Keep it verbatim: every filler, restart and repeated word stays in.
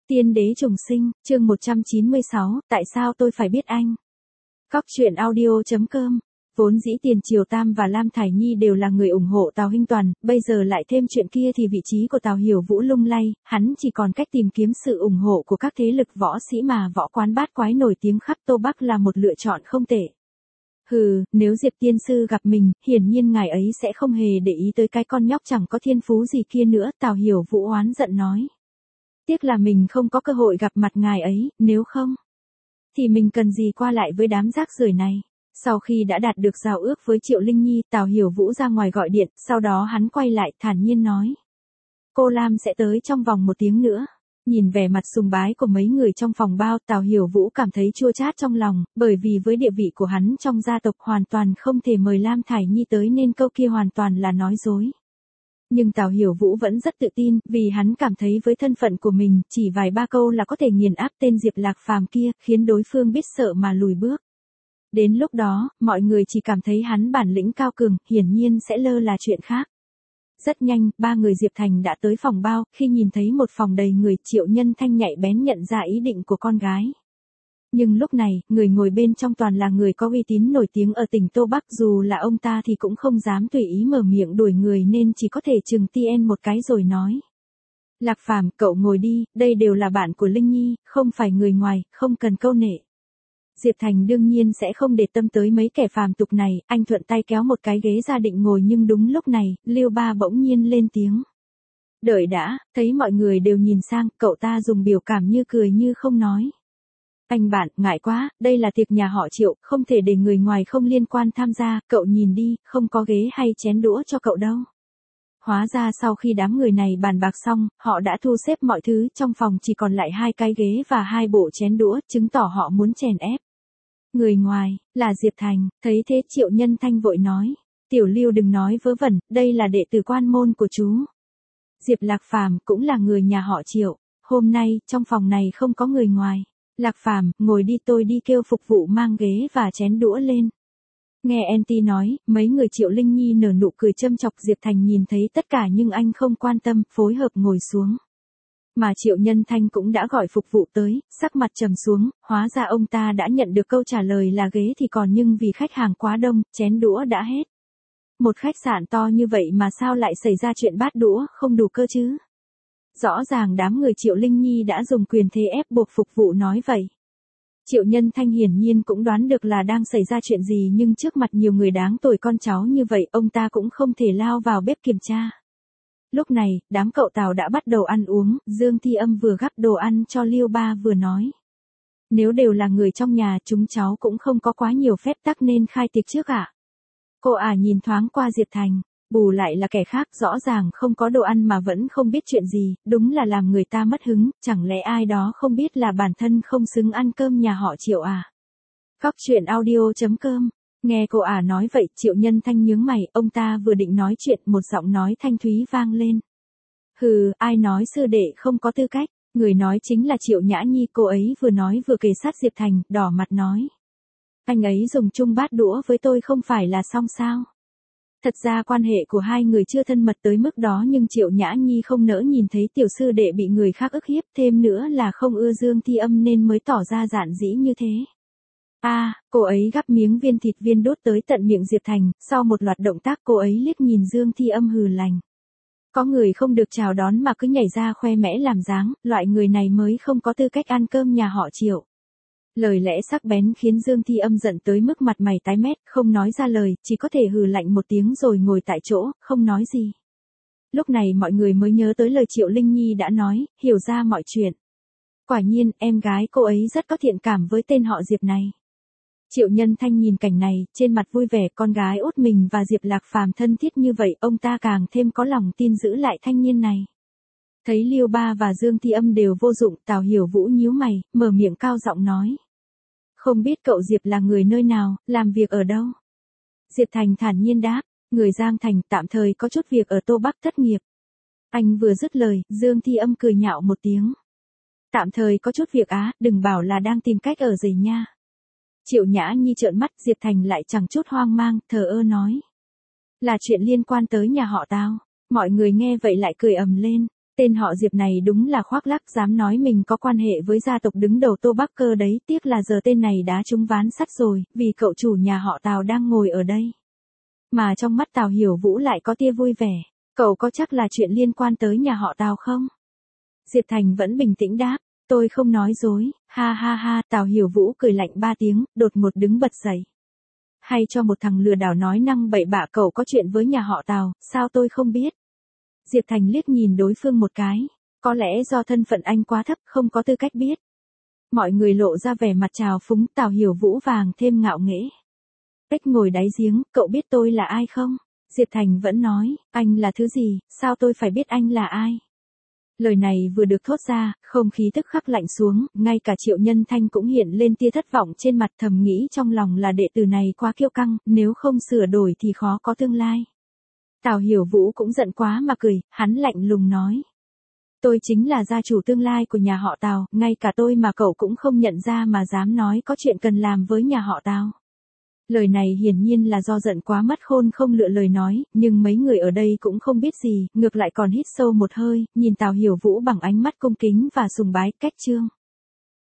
Tiên đế trùng sinh, chương một trăm chín mươi sáu, tại sao tôi phải biết anh? Cóc truyện audio chấm com. Vốn dĩ Tiền Triều Tam và Lam Thải Nhi đều là người ủng hộ Tào Hinh Toàn, bây giờ lại thêm chuyện kia thì vị trí của Tào Hiểu Vũ lung lay, hắn chỉ còn cách tìm kiếm sự ủng hộ của các thế lực võ sĩ mà võ quán bát quái nổi tiếng khắp Tô Bắc là một lựa chọn không tệ. Hừ, nếu Diệp tiên sư gặp mình, hiển nhiên ngài ấy sẽ không hề để ý tới cái con nhóc chẳng có thiên phú gì kia nữa, Tào Hiểu Vũ oán giận nói. Tiếc là mình không có cơ hội gặp mặt ngài ấy, nếu không thì mình cần gì qua lại với đám rác rưởi này. Sau khi đã đạt được giao ước với Triệu Linh Nhi, Tào Hiểu Vũ ra ngoài gọi điện, sau đó hắn quay lại thản nhiên nói. Cô Lam sẽ tới trong vòng một tiếng nữa. Nhìn vẻ mặt sùng bái của mấy người trong phòng bao, Tào Hiểu Vũ cảm thấy chua chát trong lòng, bởi vì với địa vị của hắn trong gia tộc hoàn toàn không thể mời Lam Thải Nhi tới nên câu kia hoàn toàn là nói dối. Nhưng Tào Hiểu Vũ vẫn rất tự tin, vì hắn cảm thấy với thân phận của mình, chỉ vài ba câu là có thể nghiền áp tên Diệp Lạc Phàm kia, khiến đối phương biết sợ mà lùi bước. Đến lúc đó, mọi người chỉ cảm thấy hắn bản lĩnh cao cường, hiển nhiên sẽ lơ là chuyện khác. Rất nhanh, ba người Diệp Thành đã tới phòng bao, khi nhìn thấy một phòng đầy người, Triệu Nhân Thanh nhạy bén nhận ra ý định của con gái. Nhưng lúc này, người ngồi bên trong toàn là người có uy tín nổi tiếng ở tỉnh Tô Bắc, dù là ông ta thì cũng không dám tùy ý mở miệng đuổi người nên chỉ có thể chừng tien một cái rồi nói. Lạc Phàm, cậu ngồi đi, đây đều là bạn của Linh Nhi, không phải người ngoài, không cần câu nệ. Diệp Thành đương nhiên sẽ không để tâm tới mấy kẻ phàm tục này, anh thuận tay kéo một cái ghế ra định ngồi nhưng đúng lúc này, Liêu Ba bỗng nhiên lên tiếng. Đợi đã, thấy mọi người đều nhìn sang, cậu ta dùng biểu cảm như cười như không nói. Anh bạn, ngại quá, đây là tiệc nhà họ Triệu, không thể để người ngoài không liên quan tham gia, cậu nhìn đi, không có ghế hay chén đũa cho cậu đâu. Hóa ra sau khi đám người này bàn bạc xong, họ đã thu xếp mọi thứ, trong phòng chỉ còn lại hai cái ghế và hai bộ chén đũa, chứng tỏ họ muốn chèn ép. Người ngoài, là Diệp Thành, thấy thế Triệu Nhân Thanh vội nói. Tiểu Lưu đừng nói vớ vẩn, đây là đệ tử quan môn của chú. Diệp Lạc Phàm cũng là người nhà họ Triệu, hôm nay, trong phòng này không có người ngoài. Lạc Phàm, ngồi đi, tôi đi kêu phục vụ mang ghế và chén đũa lên. Nghe Enti nói, mấy người Triệu Linh Nhi nở nụ cười châm chọc. Diệp Thành nhìn thấy tất cả nhưng anh không quan tâm, phối hợp ngồi xuống. Mà Triệu Nhân Thanh cũng đã gọi phục vụ tới, sắc mặt trầm xuống, hóa ra ông ta đã nhận được câu trả lời là ghế thì còn nhưng vì khách hàng quá đông, chén đũa đã hết. Một khách sạn to như vậy mà sao lại xảy ra chuyện bát đũa không đủ cơ chứ? Rõ ràng đám người Triệu Linh Nhi đã dùng quyền thế ép buộc phục vụ nói vậy. Triệu Nhân Thanh hiển nhiên cũng đoán được là đang xảy ra chuyện gì nhưng trước mặt nhiều người đáng tội con cháu như vậy ông ta cũng không thể lao vào bếp kiểm tra. Lúc này, đám cậu Tào đã bắt đầu ăn uống, Dương Thi Âm vừa gắp đồ ăn cho Liêu Ba vừa nói. Nếu đều là người trong nhà chúng cháu cũng không có quá nhiều phép tắc nên khai tiệc trước ạ. À? Cô ả à nhìn thoáng qua Diệp Thành, bù lại là kẻ khác rõ ràng không có đồ ăn mà vẫn không biết chuyện gì, đúng là làm người ta mất hứng, chẳng lẽ ai đó không biết là bản thân không xứng ăn cơm nhà họ Triệu à? Cóc truyện audio chấm com. Nghe cô ả à nói vậy, Triệu Nhân Thanh nhướng mày, ông ta vừa định nói chuyện, một giọng nói thanh thúy vang lên. Hừ, ai nói sư đệ không có tư cách, người nói chính là Triệu Nhã Nhi, cô ấy vừa nói vừa kề sát Diệp Thành, đỏ mặt nói. Anh ấy dùng chung bát đũa với tôi không phải là xong sao? Thật ra quan hệ của hai người chưa thân mật tới mức đó nhưng Triệu Nhã Nhi không nỡ nhìn thấy tiểu sư đệ bị người khác ức hiếp, thêm nữa là không ưa Dương Thi Âm nên mới tỏ ra giản dĩ như thế. A, à, cô ấy gắp miếng viên thịt viên đốt tới tận miệng Diệp Thành, sau một loạt động tác cô ấy liếc nhìn Dương Thi Âm hừ lành. Có người không được chào đón mà cứ nhảy ra khoe mẽ làm dáng, loại người này mới không có tư cách ăn cơm nhà họ Triệu. Lời lẽ sắc bén khiến Dương Thi Âm giận tới mức mặt mày tái mét, không nói ra lời, chỉ có thể hừ lạnh một tiếng rồi ngồi tại chỗ, không nói gì. Lúc này mọi người mới nhớ tới lời Triệu Linh Nhi đã nói, hiểu ra mọi chuyện. Quả nhiên, em gái cô ấy rất có thiện cảm với tên họ Diệp này. Triệu Nhân Thanh nhìn cảnh này, trên mặt vui vẻ, con gái út mình và Diệp Lạc Phàm thân thiết như vậy, ông ta càng thêm có lòng tin giữ lại thanh niên này. Thấy Liêu Ba và Dương Thi Âm đều vô dụng, Tào Hiểu Vũ nhíu mày, mở miệng cao giọng nói. Không biết cậu Diệp là người nơi nào, làm việc ở đâu? Diệp Thành thản nhiên đáp, người Giang Thành, tạm thời có chút việc ở Tô Bắc thất nghiệp. Anh vừa dứt lời, Dương Thi Âm cười nhạo một tiếng. Tạm thời có chút việc á, đừng bảo là đang tìm cách ở rể nha. Triệu Nhã Nhi trợn mắt, Diệp Thành lại chẳng chút hoang mang, thờ ơ nói. Là chuyện liên quan tới nhà họ Tào. Mọi người nghe vậy lại cười ầm lên. Tên họ Diệp này đúng là khoác lác, dám nói mình có quan hệ với gia tộc đứng đầu Tô Bắc Cơ đấy, tiếc là giờ tên này đã trúng ván sắt rồi, vì cậu chủ nhà họ Tào đang ngồi ở đây. Mà trong mắt Tào Hiểu Vũ lại có tia vui vẻ, cậu có chắc là chuyện liên quan tới nhà họ Tào không? Diệp Thành vẫn bình tĩnh đáp, tôi không nói dối, ha ha ha, Tào Hiểu Vũ cười lạnh ba tiếng, đột ngột đứng bật dậy. Hay cho một thằng lừa đảo nói năng bậy bạ, cậu có chuyện với nhà họ Tào, sao tôi không biết? Diệp Thành liếc nhìn đối phương một cái, có lẽ do thân phận anh quá thấp không có tư cách biết. Mọi người lộ ra vẻ mặt trào phúng, Tào Hiểu Vũ vàng thêm ngạo nghễ. Cách ngồi đáy giếng, cậu biết tôi là ai không? Diệp Thành vẫn nói, anh là thứ gì, sao tôi phải biết anh là ai? Lời này vừa được thốt ra, không khí tức khắc lạnh xuống, ngay cả Triệu Nhân Thanh cũng hiện lên tia thất vọng trên mặt, thầm nghĩ trong lòng là đệ tử này quá kiêu căng, nếu không sửa đổi thì khó có tương lai. Tào Hiểu Vũ cũng giận quá mà cười, hắn lạnh lùng nói. Tôi chính là gia chủ tương lai của nhà họ Tào, ngay cả tôi mà cậu cũng không nhận ra mà dám nói có chuyện cần làm với nhà họ Tào. Lời này hiển nhiên là do giận quá mất khôn không lựa lời nói, nhưng mấy người ở đây cũng không biết gì, ngược lại còn hít sâu một hơi, nhìn Tào Hiểu Vũ bằng ánh mắt cung kính và sùng bái. Cách chương